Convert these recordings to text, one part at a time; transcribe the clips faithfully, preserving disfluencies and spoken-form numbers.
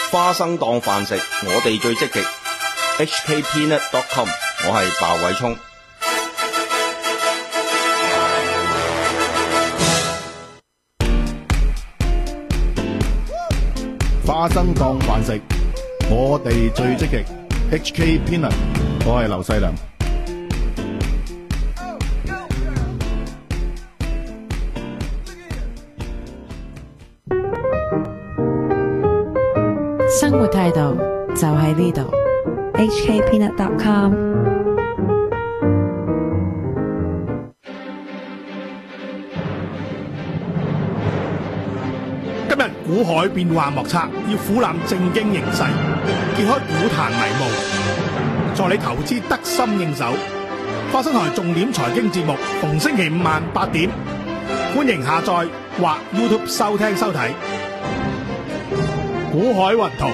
花生當飯食，我哋最積極。H K Peanut dot com， 我係鮑偉聰。 花生當飯食，我哋最積極。H K Peanut， 我係劉細良。 生活態度就喺呢度。 H K Peanut dot com。 今日股海變幻莫測，要俯瞰正經形勢，揭開股壇迷霧，助你投資得心應手。花生台重點財經節目，逢星期五晚八點，歡迎下載或 YouTube 收聽收睇。股海雲圖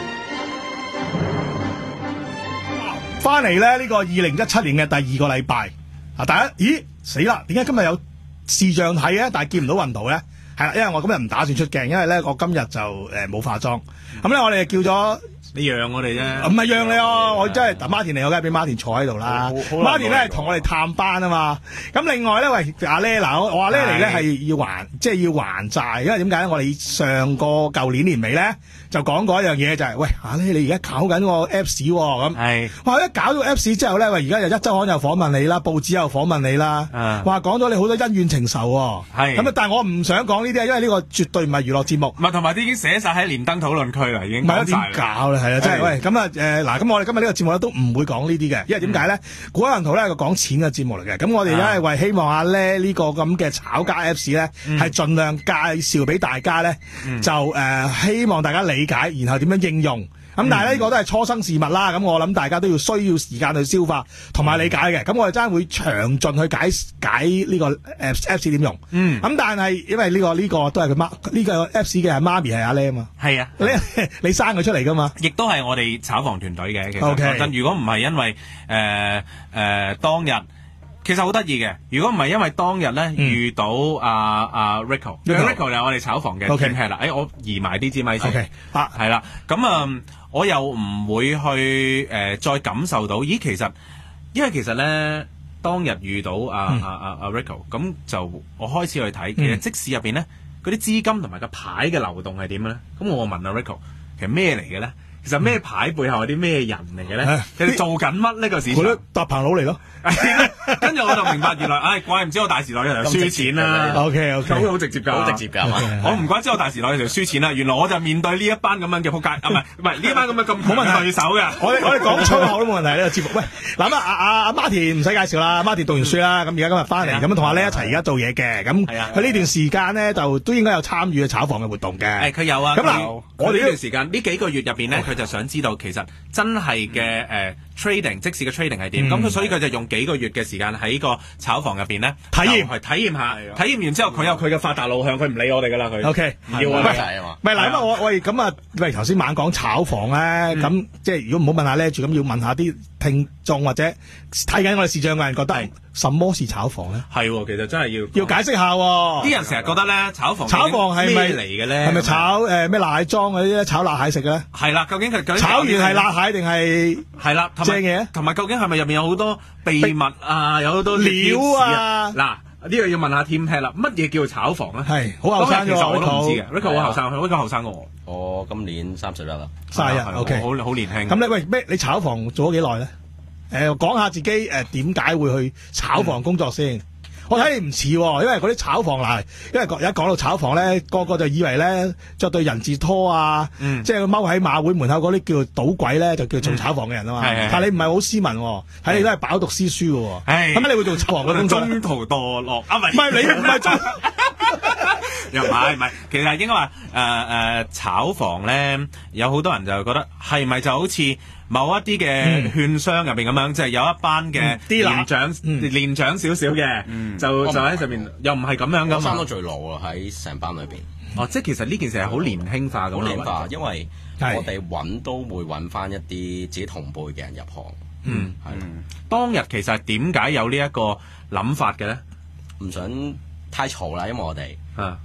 翻嚟咧，呢個二零一七年嘅第二個禮拜啊！大家咦死啦？點解今日有視像睇嘅，但係見唔到雲圖咧？係啦，因為我今日唔打算出鏡，因為咧我今日就誒冇、呃、化妝。咁咧我哋叫咗你讓我哋啫， 唔係讓你哦，我真係馬田嚟，我梗係俾馬田坐喺度啦。馬田咧係同我哋探班啊嘛。咁另外咧，喂阿 Lê 嗱，我我話 Lê 嚟咧係要還，即係要還債，因為點解咧？我哋上個舊年年尾咧就講過一樣嘢，就係、是、喂阿 Lê，你而家搞緊個 Apps 咁，係哇一搞到 Apps 之後咧，喂而家又一週刊又訪問你啦，報紙又訪問你啦，話講咗你好多恩怨情仇喎。係咁啊，但係我唔想講呢啲，因為呢個絕對唔係娛樂節目。 唔係，同埋啲已經寫晒喺連登討論區啦，已經。唔係點搞咧？係啊，真係喂咁啊誒嗱，咁我哋今日呢個節目咧都唔會講呢啲嘅，因為點解咧？股海雲圖咧係個講錢嘅節目嚟嘅，咁我哋而家係為希望阿 Lê 呢個咁嘅炒家 Apps 咧，係盡量介紹俾大家咧，就誒希望大家理解，然後點樣應用。咁但係呢個都係初生事物啦，咁我諗大家都要需要時間去消化同埋理解嘅。咁我哋真係會詳盡去解解呢個 Apps Apps 點用。嗯。咁但係因為呢個呢個都係佢媽呢個 Apps 嘅係媽咪係阿 Lê 啊嘛。係啊。你你生佢出嚟噶嘛？ 亦都係我哋炒房團隊嘅。其實 O K。 但如果唔係因為誒誒當日。其實好得意嘅，如果唔係因為當日咧遇到阿阿 Rico，Rico 就係我哋炒房嘅 team head 啦。誒，我移埋啲支咪先。OK，啊，係啦，咁啊，我又唔會去誒再感受到，咦，其實因為其實咧當日遇到阿阿阿阿 Rico，咁就我開始去睇，其實即使入邊咧嗰啲資金同埋個牌嘅流動係點咧？咁我問阿 Rico，其實咩嚟嘅咧？其實咩牌背後係啲咩人嚟嘅咧？佢哋做緊乜呢個市場？ 嗰啲搭棚佬嚟咯。 跟住我就明白，原來唉、哎，怪唔知我大時代就輸錢啦。 O K O K， 咁好直接㗎，好直接㗎。我唔怪知我大時代就輸錢啦。原來我就面對呢一班咁樣嘅撲街，啊唔係唔係呢一班咁嘅咁冇問題對手嘅。我我哋講粗口都冇問題呢個節目。喂，嗱啊阿阿馬田唔使介紹啦，馬田讀完書啦，咁而家今日翻嚟咁同阿 Lê 一齊而家做嘢嘅。咁佢呢段時間咧就都應該有參與炒房嘅活動嘅。 誒佢有啊。咁嗱，我哋呢段時間呢幾個月入邊咧，佢就想知道其實真係嘅誒 trading，即使嘅 trading 係點。咁佢所以佢就用幾個月嘅時間喺個炒房入邊咧體驗，係體驗下，體驗完之後佢有佢嘅發達路向，佢唔理我哋噶啦佢。O K，唔要我哋啊嘛。唔係嗱，咁啊我我哋咁啊，喂頭先猛講炒房咧，咁即係如果唔好問下咧，住咁要問下啲聽眾或者睇緊我哋視像嘅人覺得什麼是炒房咧？係，其實真係要要解釋下。啲人成日覺得咧炒房炒房係咩嚟嘅咧？係咪炒誒咩辣蟹裝嗰啲炒辣蟹食嘅咧？係啦，究竟佢炒完係辣蟹定係係啦正嘢？同埋究竟係咪入面有好多秘密啊？有好多料啊！嗱，呢個要問下 team head 啦，乜嘢叫炒房咧？係好後生嘅，其實我都唔知嘅。Rico 好後生，Rico 後生過我。 我今年三十一啦， 三十一 ，OK， 好好年輕。 咁你喂咩？你炒房做咗幾耐咧？誒，講下自己誒點解會去炒房工作先？我睇你唔似，因為嗰啲炒房嗱，因為而家講到炒房咧，個個就以為咧着對人字拖啊，嗯、即係踎喺馬會門口嗰啲叫做賭鬼咧，就叫做炒房嘅人啊嘛。嗯、但係你唔係好斯文，睇你都係飽讀詩書嘅。咁你會做炒房嘅工作？中途墮落啊？唔係，唔係你唔係中。又唔係唔係，其實應該話誒誒炒房咧，有好多人就覺得係咪就好似某一啲嘅券商入邊咁樣，即係有一班嘅年長年長少少嘅，就就喺上面，又唔係咁樣噶嘛。 生得最老啊，喺成班裏邊。 哦，即係其實呢件事係好年輕化咁。 好年輕化，因為我哋揾都會揾翻一啲自己同輩嘅人入行。 嗯，係。當日其實點解有呢一個諗法嘅咧？ 唔想太嘈啦，因為我哋。啊，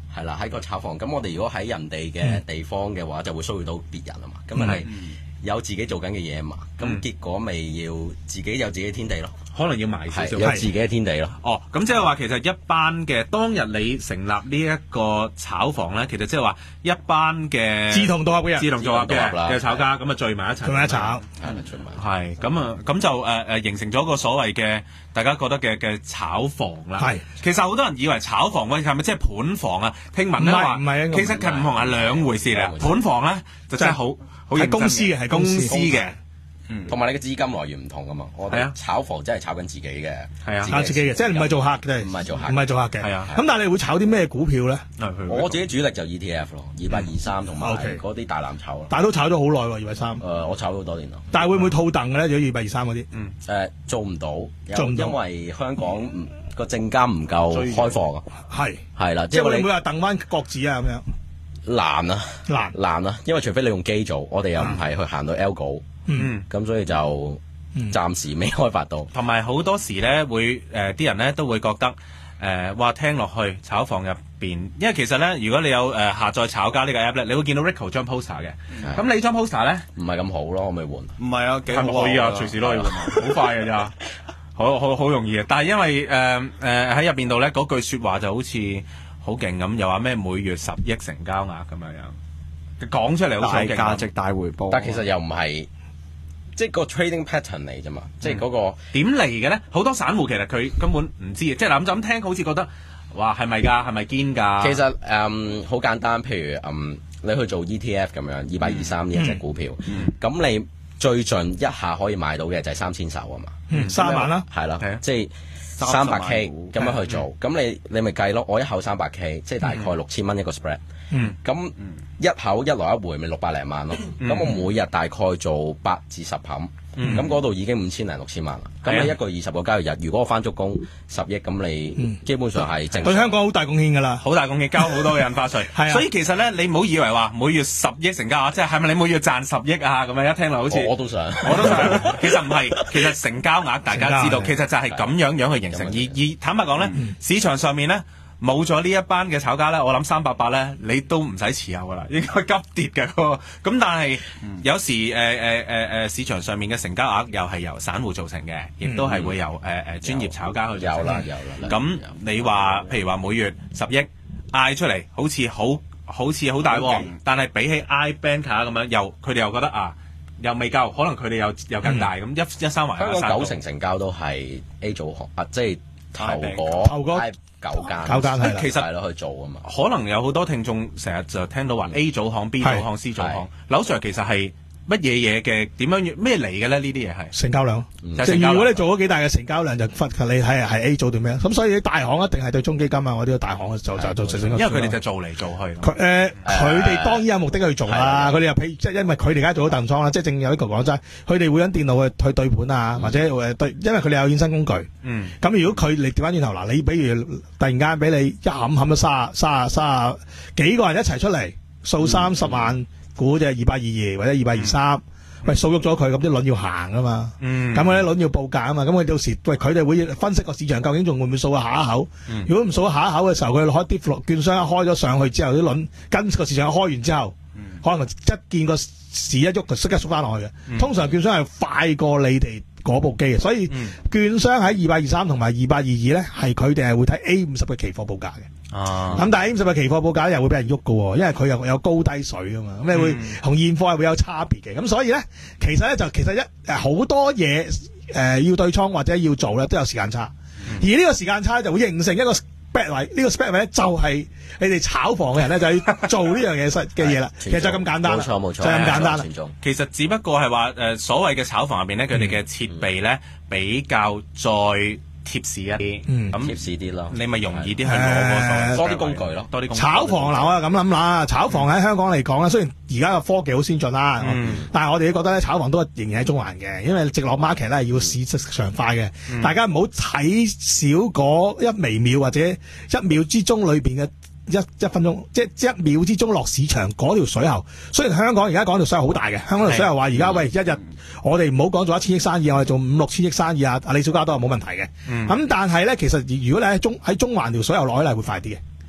係啦，喺個炒房。咁我哋如果喺人哋嘅地方嘅話，就會騷擾到別人啊嘛。咁係有自己做緊嘅嘢嘛。咁結果咪要自己有自己天地咯。 可能要埋少少， 有自己嘅天地咯。 哦，咁即係話其實一班嘅當日你成立呢一個炒房咧，其實即係話一班嘅志同道合嘅人， 志同道合嘅嘅炒家，咁啊聚埋一齊， 聚埋一炒， 係啦，聚埋。 係咁啊，咁就誒誒、呃、形成咗個所謂嘅大家覺得嘅嘅炒房啦。 係， 其實好多人以為炒房喂係咪即係盤房啊？聽聞咧話唔係， 其實佢唔同係兩回事嚟。盤房咧就真係好好係公司嘅，係公司嘅。 同埋你嘅資金來源唔同噶嘛，我哋炒房真係炒緊自己嘅， 係啊， 炒自己嘅，即係唔係做客嘅， 唔係做客， 唔係做客嘅， 係啊。 咁但係你會炒啲咩股票咧？ 我自己主力就 E T F 咯，二八二三同埋嗰啲大藍籌咯。 但係都炒咗好耐喎，二八三。 誒，我炒咗好多年咯。 但係會唔會套戥嘅咧？如果二八二三嗰啲？ 嗯。誒，做唔到， 做唔到， 因為香港個證監唔夠開放啊。 係係啦， 即係我哋會話戥翻國指啊咁樣。 難啊！ 難難啊！因為除非你用機做，我哋又唔係去行到 algo。嗯，咁所以就暫時未開發到。 同埋好多時咧，會誒啲、呃、人咧都會覺得誒話、呃、聽落去炒房入邊，因為其實咧，如果你有誒、呃、下載炒家呢個 app 咧，你會見到 Rico 張 poster 嘅。咁的你張 poster 咧唔係咁好咯，可唔可以換？ 唔係啊，幾好可以啊，隨時都可以換，好快嘅咋，好好好容易嘅。但係因為誒誒喺入邊度咧，嗰句説話就好似好勁咁，又話咩每月十億成交額咁樣樣，講出嚟好似大價值大回報。 但其實又唔係。即係個 trading pattern 嚟啫嘛，嗯、即係嗰個點嚟嘅咧？好多散戶其實佢根本唔知嘅，即係嗱咁就咁聽，好似覺得哇係咪㗎？係咪堅㗎？ 其實誒好、嗯、簡單，譬如誒、嗯、你去做 E T F 咁樣，二百二三呢一隻股票，咁、嗯嗯、你最盡一下可以買到嘅就係三千手啊嘛， 嗯、三萬啦， 係啦，即係。三百 K 咁樣去做，咁你你咪計咯。我一口三百 K， 即係大概六千蚊一個 spread。咁一口一來一回咪六百零萬咯。咁我每日大概做八至十冚，咁嗰度已經五千零六千萬啦。咁你一個二十個交易日，如果我翻足工十億，咁你基本上係正。 對香港好大貢獻㗎啦， 好大貢獻，交好多嘅印花稅。係啊，所以其實咧，你唔好以為話每月十億成交啊，即係係咪你每月賺十億啊？咁樣一聽落好似我都想， 我都想。其實唔係，其實成交額大家知道，其實就係咁樣樣去形成。而而坦白講咧，市場上面咧冇咗呢一班嘅炒家咧，我諗三百八咧，你都唔使持有噶啦，應該急跌嘅嗰個。咁但係有時誒誒誒誒市場上面嘅成交額又係由散戶造成嘅，亦都係會由誒誒專業炒家去做。 有啦有啦。 咁你話譬如話每月十億嗌出嚟，好似好好似好大喎，但係比起 iBanker 咁樣，又佢哋又覺得啊，又未夠，可能佢哋又又更大咁一一三環。 香港九成成交都係 A 組行啊，即係頭嗰頭嗰九間， 九間係其實係咯去做啊嘛。 可能有好多聽眾成日就聽到話 A 組行、B 組行、C 組行，劉 Sir 其實係乜嘢嘢嘅點樣咩嚟嘅咧？呢啲嘢係成交量，即係如果你做咗幾大嘅成交量，就忽你睇下係 A 組定咩？咁所以啲大行一定係對中基金啊，我啲大行就就就就因為佢哋就做嚟做去。 佢誒佢哋當然有目的去做啦。佢哋又譬如即係因為佢哋而家做咗淡倉啦，即係正有一個講真，佢哋會揾電腦去去對盤啊，或者誒對，因為佢哋有衍生工具。嗯。咁如果佢你調翻轉頭嗱，你比如突然間俾你一冚冚咗卅卅卅幾個人一齊出嚟掃三十萬股就二百二二或者二百二三。喂，掃喐咗佢，咁啲輪要行啊嘛，咁嗰啲輪要報價啊嘛，咁佢到時喂佢哋會分析個市場究竟仲會唔會掃下一口？嗯、如果唔掃下一口嘅時候，佢開啲券商一開咗上去之後，啲輪跟個市場一開完之後，嗯、可能一見個市一喐就即刻縮翻落去嘅。嗯、通常券商係快過你哋嗰部機嘅，所以、嗯、券商喺二百二三同埋二百二二咧，係佢哋係會睇 A 五十嘅期貨報價嘅。哦，咁但係 A 五十嘅期貨報價又會俾人喐㗎喎，因為佢又有高低水啊嘛，咁你會同現貨係會有差別嘅，咁所以咧，其實咧就其實一誒好多嘢誒、呃、要對倉或者要做咧都有時間差，嗯、而呢個時間差咧就會形成一個 spec 位，呢、呢個 spec 位咧就係你哋炒房嘅人咧就要做呢樣嘢嘅嘢啦，其實就咁簡單， 冇錯冇錯， 就咁簡單啦。 其實只不過係話誒所謂嘅炒房入邊咧，佢哋嘅設備咧比較再貼士一啲，咁貼士啲咯， 你咪容易啲去攞多啲工具咯， 多啲工具。 炒房嗱，我就咁諗啦，炒房喺香港嚟講咧，雖然而家嘅科技好先進啦，但係我哋都覺得咧，炒房都仍然喺中環嘅，因為直落 market 咧要市場化嘅，大家唔好睇少嗰一微秒或者一秒之中裏邊嘅一一分鐘，即係一秒之中落市場嗰條水喉。雖然香港而家講條水喉好大嘅，香港條水喉話而家喂一日。我哋唔好講做一千億生意，我哋做五六千億生意啊！阿李小加都係冇問題嘅。咁、嗯、但係咧，其實如果你喺中喺中環條水流落去咧，會快啲嘅。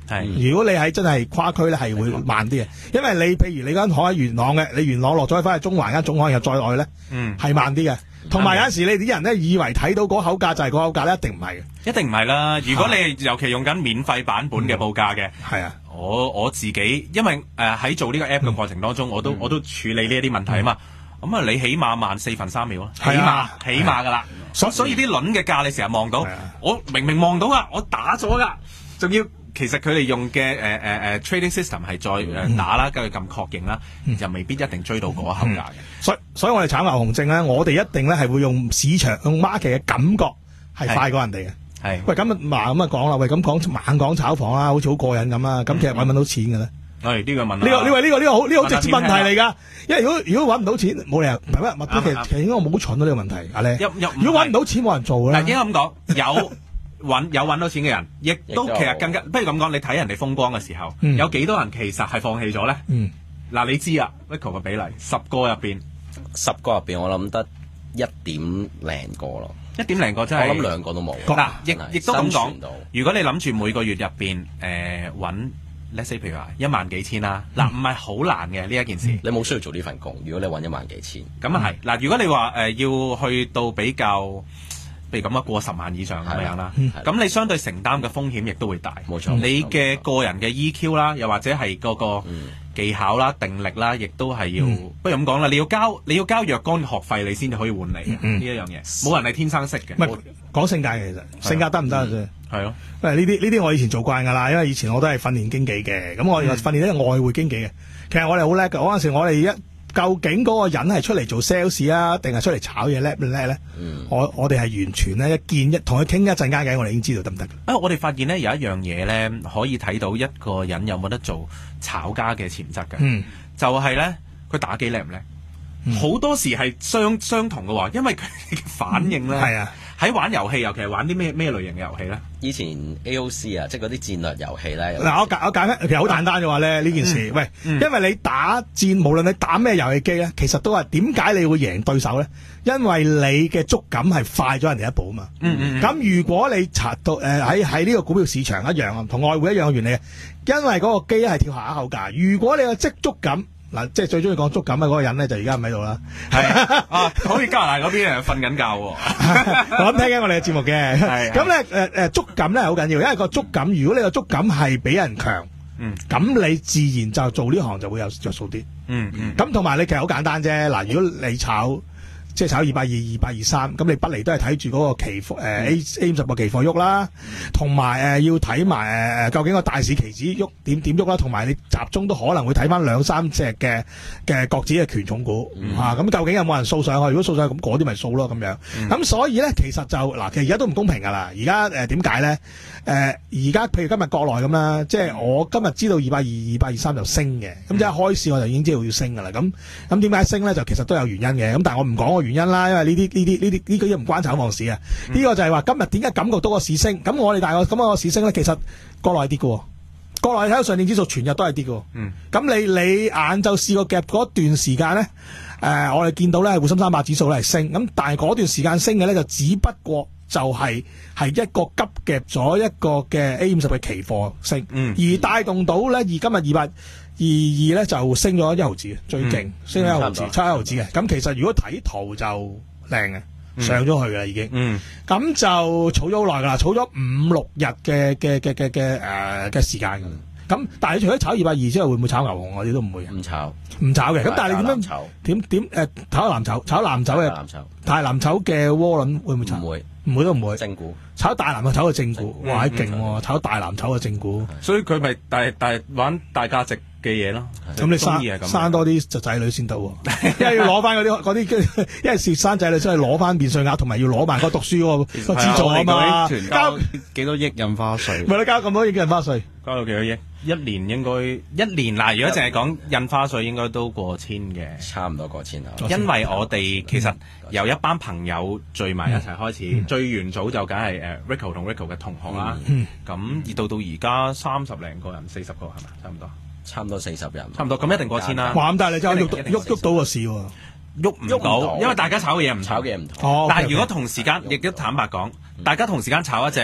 係如果你喺真係跨區咧，係會慢啲嘅，因為你譬如你間行喺元朗嘅，你元朗落咗翻去中環間總行又再外咧， 嗯， 係慢啲嘅。同埋有陣時你啲人咧以為睇到嗰口價就係嗰口價咧，一定唔係嘅， 一定唔係啦。如果你尤其用緊免費版本嘅報價嘅， 係啊， 我我自己因為誒喺、呃、做呢個 app 嘅過程當中，我都、嗯、我都處理呢一啲問題啊嘛。咁啊，你起碼慢四分三秒啊，起碼起碼噶啦。所所以啲輪嘅價你成日望到，我明明望到啊，我打咗噶，仲要。其實佢哋用嘅誒誒誒 trading system 係再誒打啦，跟住撳確認啦，就未必一定追到嗰一口價嘅。 所以所以我哋炒牛熊證咧，我哋一定咧係會用市場用 market 嘅感覺係快過人哋嘅。係喂咁啊嗱咁啊講啦，喂咁講猛講炒房啦，好似好過癮咁啊！咁其實揾唔揾到錢嘅咧？ 係呢個問呢個呢個呢個呢個好呢個好直接問題嚟㗎。因為如果如果揾唔到錢，冇理由唔係咩？麥其實其實應該我冇蠢到呢個問題。阿咧，如果揾唔到錢冇人做㗎啦。 嗱，應該咁講有。揾有揾到錢嘅人，亦都其實更加，不如咁講，你睇人哋風光嘅時候，嗯、有幾多人其實係放棄咗咧？嗱、嗯啊，你知啊 Rico 嘅比例，十個入邊， 十個入邊我諗得一點零個咯， 一點零個真係， 我諗兩個都冇。 嗱，亦亦都咁講，如果你諗住每個月入邊誒揾 let's say 譬如話一萬幾千啦，嗱唔係好難嘅呢一件事， 你冇需要做呢份工，如果你揾一萬幾千， 咁啊係嗱，如果你話誒、呃、要去到比較。譬如咁啊，過十萬以上咁樣啦，咁你相對承擔嘅風險亦都會大。 冇錯， 你嘅個人嘅 E Q 啦，又或者係嗰個技巧啦、定力啦，亦都係要，不如咁講啦，你要交你要交若干嘅學費，你先至可以換嚟呢一樣嘢。冇人係天生識嘅。 唔係講性格嘅，其實性格得唔得啫？ 係咯， 因為呢啲呢啲我以前做慣㗎啦，因為以前我都係訓練經紀嘅，咁我訓練呢個外匯經紀嘅。其實我哋好叻㗎，嗰陣時我哋一。究竟嗰個人係出嚟做 sales 啊，定係出嚟炒嘢叻唔叻咧？嗯、我我哋係完全咧一見一同佢傾一陣間偈，我哋已經知道得唔得。啊，我哋發現咧有一樣嘢咧可以睇到一個人有冇得做炒家嘅潛質嘅，嗯、就係咧佢打機叻唔叻？好、嗯、多時係相相同嘅喎，因為佢嘅反應咧係、嗯、啊。喺玩遊戲，尤其係玩啲咩咩類型嘅遊戲咧？ 以前 A O C 啊，即係嗰啲戰略遊戲咧。 嗱，我簡我簡單，其實好簡單嘅話咧，呢件事，喂，因為你打戰，無論你打咩遊戲機咧，其實都係點解你會贏對手咧？因為你嘅觸感係快咗人哋一步啊嘛。嗯嗯。咁如果你查到誒喺喺呢個股票市場一樣啊，同外匯一樣嘅原理啊，因為嗰個機係跳下一口價，如果你有即觸感。嗱，即係最中意講觸感嘅嗰個人咧，就而家唔喺度啦。係啊，好似加拿大嗰邊誒瞓緊覺喎。我諗聽緊我哋嘅節目嘅。係。咁咧誒誒觸感咧係好緊要，因為個觸感，如果你個觸感係比人強，嗯，咁你自然就做呢行就會有着數啲。嗯嗯。咁同埋你其實好簡單啫。嗱，如果你炒即係炒二百二、二百二三，咁你不離都係睇住嗰個期貨誒 A A 五十個期貨喐啦，同埋誒要睇埋誒究竟個大市期指喐點點喐啦，同埋你集中都可能會睇翻兩三隻嘅嘅國指嘅權重股、嗯、啊，咁究竟有冇人掃上去？如果掃上去咁嗰啲咪掃咯咁樣。咁、嗯、所以咧其實就嗱，其實而家都唔公平噶啦。而家誒點解咧？誒而家譬如今日國內咁啦，即係我今日知道二百二、二百二三就升嘅，咁即係開市我就已經知道要升噶啦。咁咁點解升咧？就其實都有原因嘅。咁但係我唔講個原因啦，因為呢啲呢啲呢啲呢個唔關炒房市啊。呢、嗯、個就係話今日點解感覺到個市升？咁我哋大概咁個市升咧，其實國內跌嘅，國內睇到上證指數全日都係跌嘅。嗯，咁你你晏晝試過夾嗰段時間咧，誒、呃，我哋見到咧滬深三百指數咧係升，咁但係嗰段時間升嘅咧就只不過。就係係一個急夾咗一個嘅 A 五十嘅期貨升，嗯、而帶動到咧而今日二百二二咧就升咗一毫子，最勁、嗯、升咗一毫子，差一毫子嘅。咁其實如果睇圖就靚嘅，嗯、上咗去嘅啦已經。咁、嗯、就儲咗好耐噶啦，儲咗五六日嘅嘅嘅嘅嘅誒嘅時間嘅。咁但係你除咗炒二百二之後，會唔會炒牛熊？我哋都唔會。唔炒，唔炒嘅。咁但係你點樣？點點誒？炒藍籌，炒藍籌嘅。大藍籌嘅窩輪會唔會炒？唔會，唔會都唔會。正股。炒大藍籌嘅正股，哇！勁喎！炒大藍籌嘅正股。所以佢咪大大玩大價值嘅嘢咯。咁你生生多啲就仔女先得喎，因為要攞翻嗰啲嗰啲，因為蝕生仔女真係攞翻免稅額，同埋要攞埋嗰讀書嗰個個資助啊嘛。交幾多億印花稅？咪你交咁多億嘅印花稅？交到幾多億？一年應該一年嗱，如果淨係講印花稅，應該都過千嘅，差唔多過千啦。因為我哋其實由一班朋友聚埋一齊開始，嗯、最元祖就梗係誒 Rico 同 Rico 嘅同學啦。咁而到到而家三十零個人，四十個係咪？差唔多，差唔多四十人，差唔多。咁一定過千啦。哇！咁但係你真係喐喐喐到個市喎，喐唔到，因為大家炒嘅嘢唔炒嘅嘢唔同。哦、但係如果同時間，亦都坦白講，嗯、大家同時間炒一隻。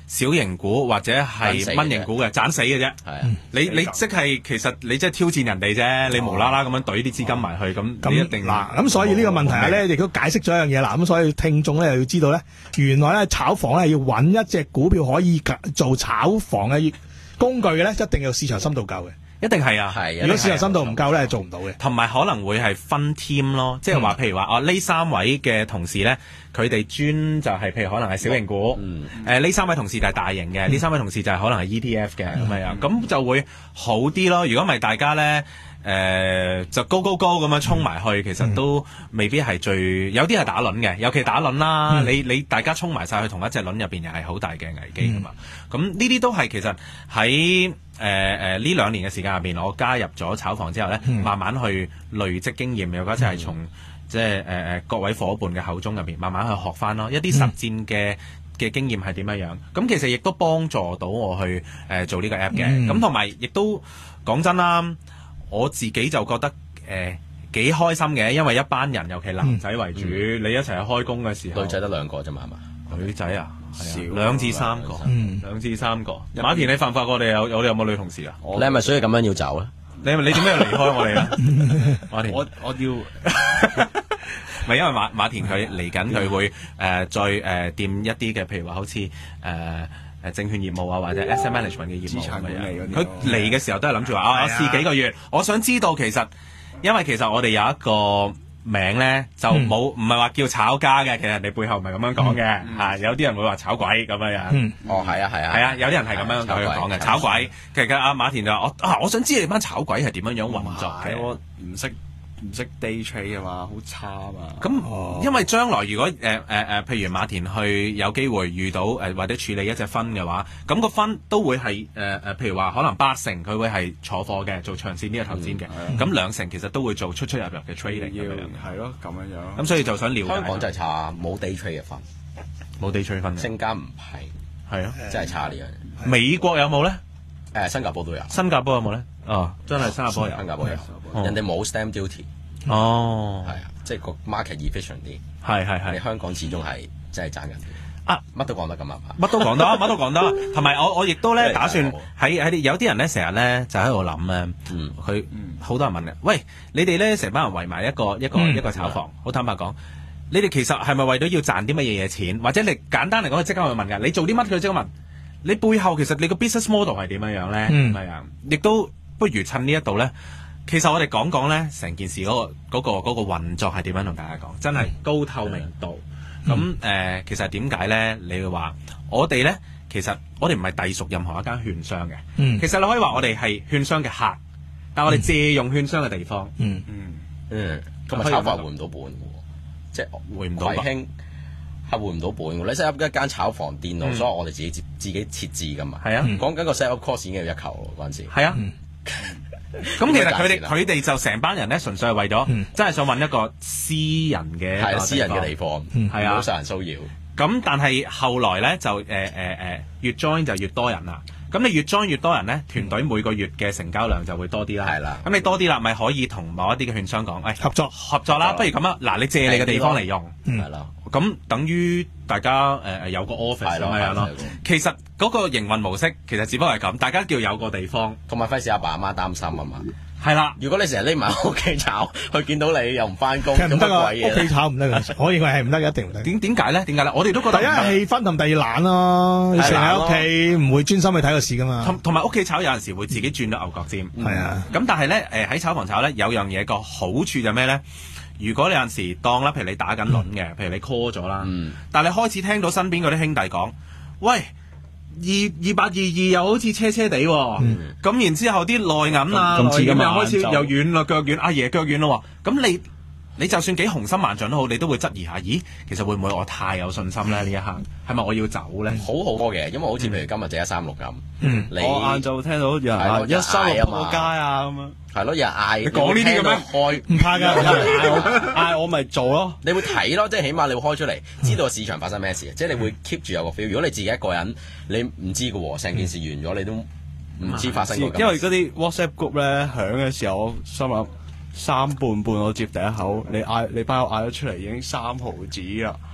小型股或者係蚊型股嘅，斬死嘅啫。 係啊， 你你即係其實你即係挑戰人哋啫，你無啦啦咁樣懟啲資金埋去，咁你一定嗱咁，所以呢個問題咧，亦都解釋咗一樣嘢啦。咁所以聽眾咧又要知道咧，原來咧炒房咧要揾一隻股票可以做炒房嘅工具嘅咧，一定要市場深度夠嘅。 一定係啊， 係。 如果市場深度唔夠咧，係做唔到嘅。 同埋可能會係分 team 咯，即係話譬如話哦呢三位嘅同事咧，佢哋專就係譬如可能係小型股，誒呢三位同事就係大型嘅，呢三位同事就係可能係 E T F 嘅咁樣，咁就會好啲咯。如果唔係大家咧。誒、呃、就高高高咁樣衝埋去，其實都未必係最有啲係打輪嘅，尤其打輪啦。嗯、你你大家衝埋晒去同一隻輪入邊，又係好大嘅危機噶嘛。咁呢啲都係其實喺誒誒呢兩年嘅時間入邊，我加入咗炒房之後咧，嗯、慢慢去累積經驗，又或者係從、嗯、即係誒誒各位伙伴嘅口中入邊，慢慢去學翻咯。一啲實戰嘅嘅經驗係點樣樣，咁其實亦都幫助到我去誒、呃、做呢個 app 嘅。咁同埋亦都講真啦。我自己就覺得誒幾、呃、開心嘅，因為一班人，尤其男仔為主，嗯、你一齊去開工嘅時候， 女仔得兩個啫嘛，係嘛？ 女仔啊，少兩至三個，嗯、兩至三個。嗯、馬田，你發唔發覺我哋有我哋有冇女同事啊？ 你係咪所以咁樣要走咧？ 你係咪你點解要離開我哋咧？馬田， 我我要唔係因為馬馬田佢嚟緊，佢會誒、呃、再誒掂、呃、一啲嘅，譬如話好似誒。呃誒證券業務啊，或者 asset management 嘅業務咁樣，佢嚟嘅時候都係諗住話啊，我試幾個月，我想知道其實，因為其實我哋有一個名咧，就冇唔係話叫炒家嘅，其實人哋背後唔係咁樣講嘅嚇，有啲人會話炒鬼咁樣樣。 哦，係啊，係啊， 係啊，有啲人係咁樣去講嘅炒鬼。其實阿馬田就話我啊，我想知你班炒鬼係點樣樣運作嘅， 我唔識。唔識 day trade 啊嘛，好差啊嘛。 咁、哦、因為將來如果誒誒誒，譬如馬田去有機會遇到誒、呃、或者處理一隻分嘅話，咁、個分都會係誒誒，譬如話可能八成佢會係坐貨嘅，做長線呢個投資嘅。咁、嗯、兩成其實都會做出出入入嘅 trading 咁樣嘅。係咯，咁樣樣。 咁所以就想了解。 香港就係差，冇 day trade 嘅分， 冇 day trade 分。 升加唔係， 係啊， 真係差呢樣嘢。 美國有冇咧？ 誒，新加坡都有。 新加坡有冇咧？哦，真係新加坡有。 新加坡有，哦、人哋冇 stamp duty。 哦， 係啊，即係個 market efficient 啲， 係係係。 你香港始終係真係爭緊啲啊，乜都講得咁啊， 乜都講得，乜都講得。同埋我我亦都咧打算喺喺有啲人咧成日咧就喺度諗咧，佢好多人問嘅，喂，你哋咧成班人圍埋一個一個一個炒房，好坦白講，你哋其實係咪為咗要賺啲乜嘢嘢錢？或者你簡單嚟講，即刻去問㗎，你做啲乜佢即刻問，你背後其實你個 business model 係點樣樣咧？係啊，亦都不如趁呢一度咧。其實我哋講講咧，成件事嗰、嗰個嗰、嗰個嗰、嗰個運作係點樣同大家講，真係高透明度。咁誒、嗯呃，其實點解咧？你會話我哋咧，其實我哋唔係隸屬任何一間券商嘅。嗯、其實你可以話我哋係券商嘅客，但係我哋借用券商嘅地方。嗯嗯嗯，咁啊炒法回唔到本嘅喎，即係回唔到。葵興係回唔到本嘅。你 set up 一間炒房電腦，嗯、所以我哋自己自己設置噶嘛。係啊，講緊個 set up cost 已經要一球嗰陣時。 係啊。咁其實佢哋佢哋就成班人咧，純粹係為咗，真係想揾一個私人嘅係私人嘅地方，係啊，冇受人騷擾。 咁但係後來咧就誒誒誒越 join 就越多人啦。咁你越 join 越多人咧，團隊每個月嘅成交量就會多啲啦。係啦。咁你多啲啦，咪可以同某一啲嘅券商講，誒合作合作啦，不如咁啊，嗱你借你嘅地方嚟用，係啦。咁等於大家誒誒有個 office 咁樣咯。其實嗰個營運模式其實只不過係咁，大家叫有個地方， 同埋費事阿爸阿媽擔心啊嘛。 係啦， 如果你成日匿埋喺屋企炒，佢見到你又唔翻工， 其實唔得啊！屋企炒唔得㗎，我認為係唔得，一定唔得。 點點解咧？點解咧？我哋都覺得第一係氣氛同第二懶咯，你成日喺屋企唔會專心去睇個市㗎嘛。 同同埋屋企炒有陣時會自己轉到牛角尖。係啊。咁但係咧誒喺炒房炒咧有樣嘢個好處就咩咧？如果你有陣時當啦，譬如你打緊輪嘅，譬如你 call 咗啦，但係你開始聽到身邊嗰啲兄弟講，喂。二二八二二又好似車車地喎、哦，咁、嗯、然之後啲內銀啊，咁又開始又軟啦，腳軟，阿爺腳軟咯喎，咁你你就算幾雄心萬丈都好，你都會質疑下，咦，其實會唔會我太有信心咧？呢、嗯、一刻係咪我要走咧？ 好好多嘅，因為好似譬如今日就一三六咁， 嗯、你我晏晝聽到有人話一三六撲街啊咁樣， 係咯，有人嗌， 你講呢啲咁樣開唔怕㗎，嗌我嗌我咪做咯， 你會睇咯，即係起碼你會開出嚟，知道市場發生咩事，即係你會 keep 住有個 feel。如果你自己一個人，你唔知㗎喎，成件事完咗你都唔知發生過。 因為嗰啲 WhatsApp group 咧響嘅時候，我心諗三半半我接第一口，你嗌你班友嗌咗出嚟已經三毫子啦。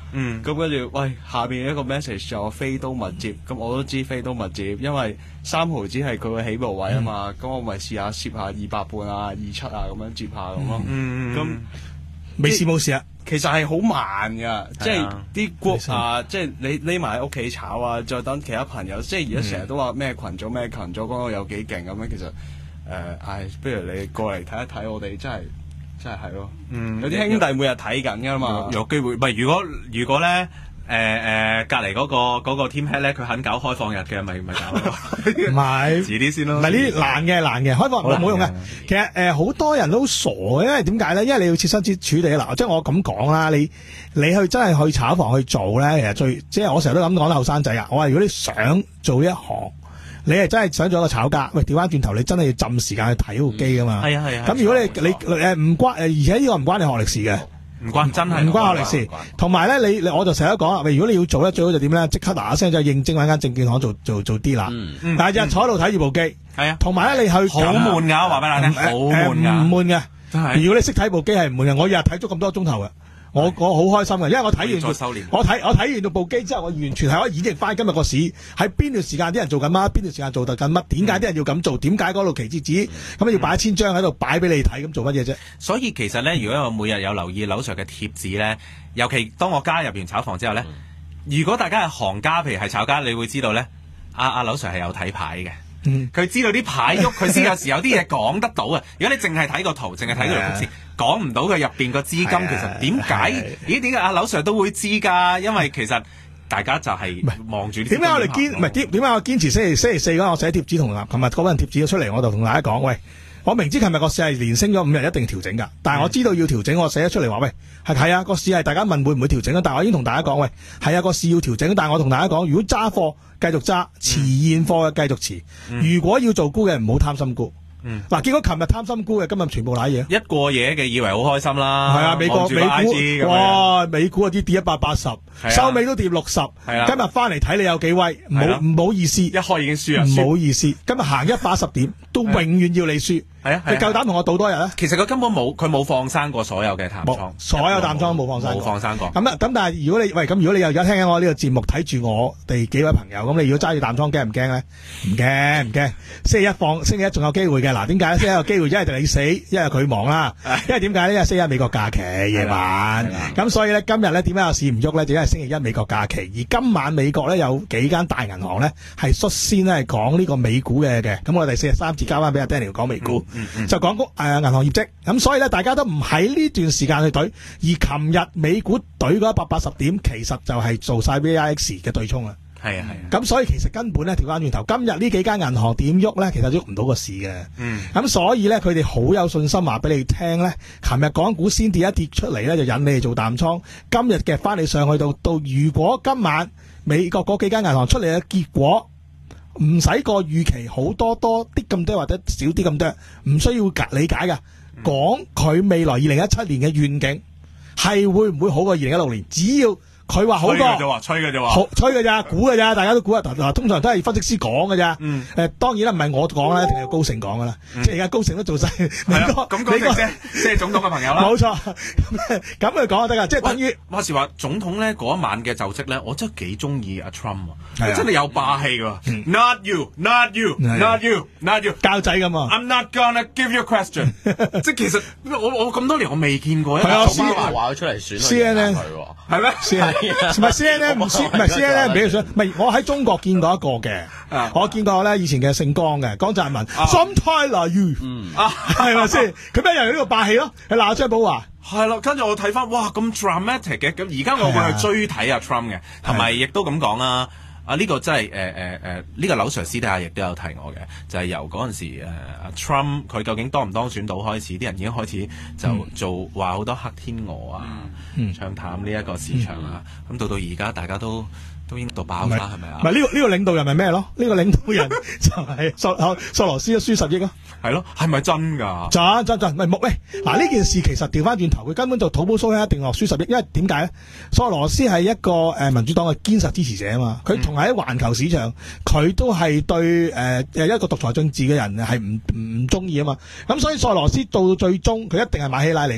嗯，咁跟住喂下邊一個 message 就話飛刀勿接，咁我都知飛刀勿接，因為三毫子係佢嘅起步位啊嘛，咁、嗯、我咪試下攝下二百半啊、二七啊咁樣接下咁咯。嗯，咁未試冇事啊。 其實係好慢㗎，即係啲 group 啊，即係你匿埋喺屋企炒啊，再等其他朋友，即係而家成日都話咩群組咩群組講到有幾勁咁樣，其實誒，唉，不如你過嚟睇一睇，我哋真係真係係咯，嗯，有啲兄弟每日睇緊㗎嘛， 有機會，唔係如果如果咧。誒誒，隔離嗰個嗰個 team head 咧，佢肯搞開放日嘅，咪咪搞咯。 唔係， 遲啲先咯。 唔係呢啲難嘅難嘅，開放日冇用嘅。其實誒好多人都傻嘅，因為點解咧？因為你要設身處地嗱，即係我咁講啦，你你去真係去炒房去做咧，其實最即係我成日都咁講得後生仔啊。我話如果你想做一行，你係真係想做一個炒家，喂，調翻轉頭，你真係要浸時間去睇部機噶嘛。係啊係啊。咁如果你你誒唔關誒，而且呢個唔關你學歷史嘅。 唔關真係唔關學歷史，同埋咧，你你我就成日都講啦，如果你要做咧，最好就點咧，即刻嗱嗱聲就應徵揾間證券行做做做啲啦。嗯、但係日坐喺度睇住部機，係啊，同埋咧你去好悶㗎，話俾大家聽，好悶㗎， 唔悶嘅。如果你識睇部機係唔悶嘅，我日日睇足咁多鐘頭嘅。我我好開心嘅，因為我睇完我睇我睇完到部機之後，我完全係可以演繹翻今日個市喺邊段時間啲人做緊乜，邊段時間做得緊乜，點解啲人要咁做，點解嗰度期指指咁要擺一千張喺度擺俾你睇，咁做乜嘢啫？ 所以其實咧，如果我每日有留意樓 Sir 嘅貼紙咧，尤其當我加入完炒房之後咧，如果大家係行家，譬如係炒家，你會知道咧，阿阿樓 Sir 係有睇牌嘅。佢、嗯、知道啲牌喐，佢先有時有啲嘢講得到啊！如果你淨係睇個圖，淨係睇嗰條曲線，講唔到佢入邊個資金，其實點解？咦？點解阿樓 Sir 都會知㗎？因為其實大家就係望住啲。點解我哋堅唔係點？點解我堅持星期星期四嗰日我寫貼紙同琴日嗰份貼紙出嚟，我就同大家講，喂，我明知琴日個市係連升咗五日，一定調整㗎。但係我知道要調整，我寫咗出嚟話，喂，係係啊，個市係大家問會唔會調整啊？但係我已經同大家講，喂，係啊，個市要調整。但係我同大家講，如果揸貨繼續揸，持現貨嘅繼續持。嗯、如果要做沽嘅，唔好貪心沽。嗱、嗯，結果琴日貪心沽嘅，今日全部瀨嘢。一過夜嘅以為好開心啦。係啊，美國美股哇，美股嗰啲跌一百八十，收尾都跌六十。係啊，今日翻嚟睇你有幾威，唔好唔好意思，一開已經輸啊，唔好意思，今日行一百十點都永遠要你輸。係啊，你夠膽同我賭多日咧？其實佢根本冇，佢冇放生過所有嘅淡倉，所有淡倉冇放生過，冇放生過。咁咁，但係如果你喂咁，如果你又而家聽緊我呢個節目，睇住我哋幾位朋友，咁你如果揸住淡倉，驚唔驚咧？唔驚唔驚。星期一放，星期一仲有機會嘅。嗱，點解咧？星期一有機會，一係就你死，一係佢忙啦。因為點解呢？因為星期一美國假期夜晚，咁所以咧今日咧點解有市唔喐咧？就因為星期一美國假期，而今晚美國咧有幾間大銀行咧係率先咧係講呢個美股嘅嘅。咁我哋四十三節交翻俾阿 Daniel 講美股。嗯嗯、就講誒、呃、銀行業績，咁所以咧大家都唔喺呢段時間去懟，而琴日美股懟嗰一百八十點，其實就係做晒 V I X 嘅對沖啦。係啊係啊，咁所以其實根本咧調翻轉頭，今日呢幾間銀行點喐咧，其實喐唔到個市嘅。嗯，咁所以咧佢哋好有信心話俾你聽咧，琴日港股先跌一跌出嚟咧，就引你哋做淡倉。今日嘅翻你上去到到，如果今晚美國嗰幾間銀行出嚟嘅結果，唔使個預期好多多啲咁多或者少啲咁多，唔需要理解㗎。講佢未來二零一七年嘅願景係會唔會好過二零一六年？只要佢話好過，吹嘅啫，吹嘅啫，吹嘅咋，估嘅咋，大家都估啊！嗱，通常都係分析師講嘅咋。嗯。誒，當然啦，唔係我講啦，一定係高盛講噶啦。即係而家高盛都做晒。係啊。咁高盛啫，即係總統嘅朋友啦。冇錯。咁咁佢講就得噶，即係等於話時話總統咧嗰一晚嘅就職咧，我真係幾中意阿 Trump 啊，真係有霸氣㗎。Not you, not you, not you, not you。教仔咁啊。I'm not gonna give you a question。即係其實我我咁多年我未見過。係啊。奧巴馬話佢出嚟選。C N N 係咩？唔係 C N N 唔唔係 C N N 唔俾佢選，唔係我喺中國見過一個嘅，我見過咧以前嘅姓江嘅江澤民 ，Sometimes you，係咪先？佢咩又有呢個霸氣咯？係鬧張寶華，係咯。跟住我睇翻，哇咁 dramatic 嘅，咁而家我會去追睇阿 Trump 嘅，同埋亦都咁講啦。啊呢個真係誒誒誒呢個樓 Sir 私底下亦都有提我嘅，就係由嗰陣時誒阿 Trump 佢究竟當唔當選到開始，啲人已經開始就做話好多黑天鵝啊，唱淡呢一個市場啊，咁到到而家大家都都已經到爆啦，係咪啊？唔係呢個呢個領導人係咩咯？呢個領導人就係索索羅斯輸十億啊！係咯，係咪真㗎？真真真，唔係木喂嗱呢件事其實調翻轉頭，佢根本就土包蘇一定落輸十億，因為點解咧？索羅斯係一個誒民主黨嘅堅實支持者啊嘛，佢同喺環球市場，佢都係對誒誒一個獨裁政治嘅人係唔唔中意啊嘛，咁所以索羅斯到最終佢一定係買希拉里㗎。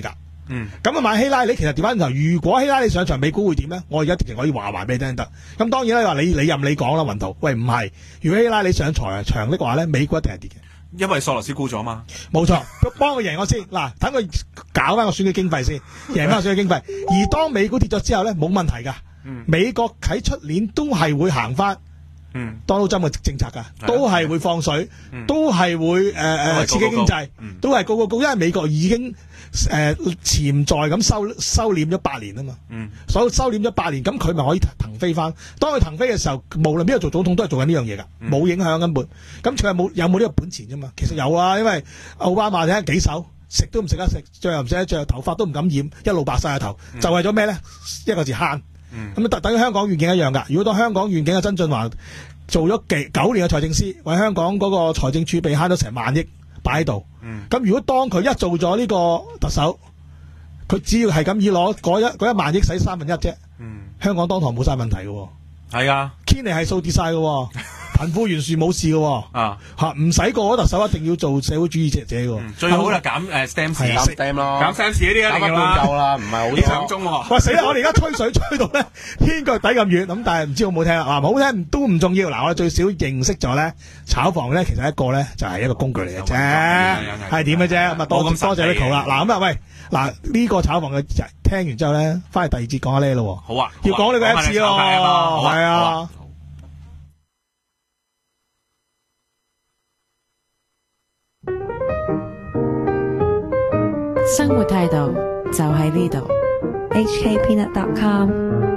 嗯， 咁啊買希拉里，其實調翻轉頭，如果希拉里上場，美股會點咧？我而家直情可以話話俾你聽得。咁當然啦，話你你任你講啦，雲圖。喂，唔係，如果希拉里上場場的話咧，美股一定係跌嘅。 因為索羅斯沽咗嘛， 冇錯，幫佢贏我先，嗱，等佢搞翻個選舉經費先，贏翻個選舉經費。而當美股跌咗之後咧，冇問題噶， 嗯、美國喺出年都係會行翻， 嗯， 當勞針嘅政策噶，都係會放水， 嗯、 都係會誒誒、呃、刺激經濟， 嗯、 都係高高高，因為美國已經誒、呃、潛在咁收收斂咗八年啊嘛， 嗯， 所以收斂咗八年，咁佢咪可以騰飛翻。當佢騰飛嘅時候，無論邊個做總統都係做緊呢樣嘢噶，冇、嗯、影響根本。咁佢有冇有冇呢個本錢啫嘛？其實有啊，因為奧巴馬睇下幾手，食都唔食得食，着又唔食得着，頭髮都唔敢染，一路白晒個頭，嗯、就為咗咩咧？一個字慳。咁啊，等於香港願景一樣噶。如果當香港願景嘅曾俊華做咗幾九年嘅財政司，為香港嗰個財政儲備慳咗成萬億擺喺度。咁、嗯、如果當佢一做咗呢個特首，佢只要係咁以攞嗰一嗰一萬億使三分一啫。嗯、香港當堂冇晒問題嘅。 係啊， 堅尼係數跌晒嘅。貧富懸殊冇事嘅，啊吓唔使個特首一定要做社會主義者者嘅， 最好就減誒 stamp 減 stamp 咯， 減 stamp 呢啲一定啦， 夠啦，唔係好上中喎。 喂死啦！我哋而家吹水吹到咧天腳底咁遠，咁但係唔知好唔好聽啊？好聽都唔重要。嗱，我哋最少認識咗咧炒房咧，其實一個咧就係一個工具嚟嘅啫，係點嘅啫。咁啊多多謝 Rico 啦。嗱咁啊喂，嗱呢個炒房嘅聽完之後咧，翻去第二節講下呢咯。 好啊， 要講呢個 Apps 咯，係啊。 生活態度就喺呢度。 H K Peanut dot com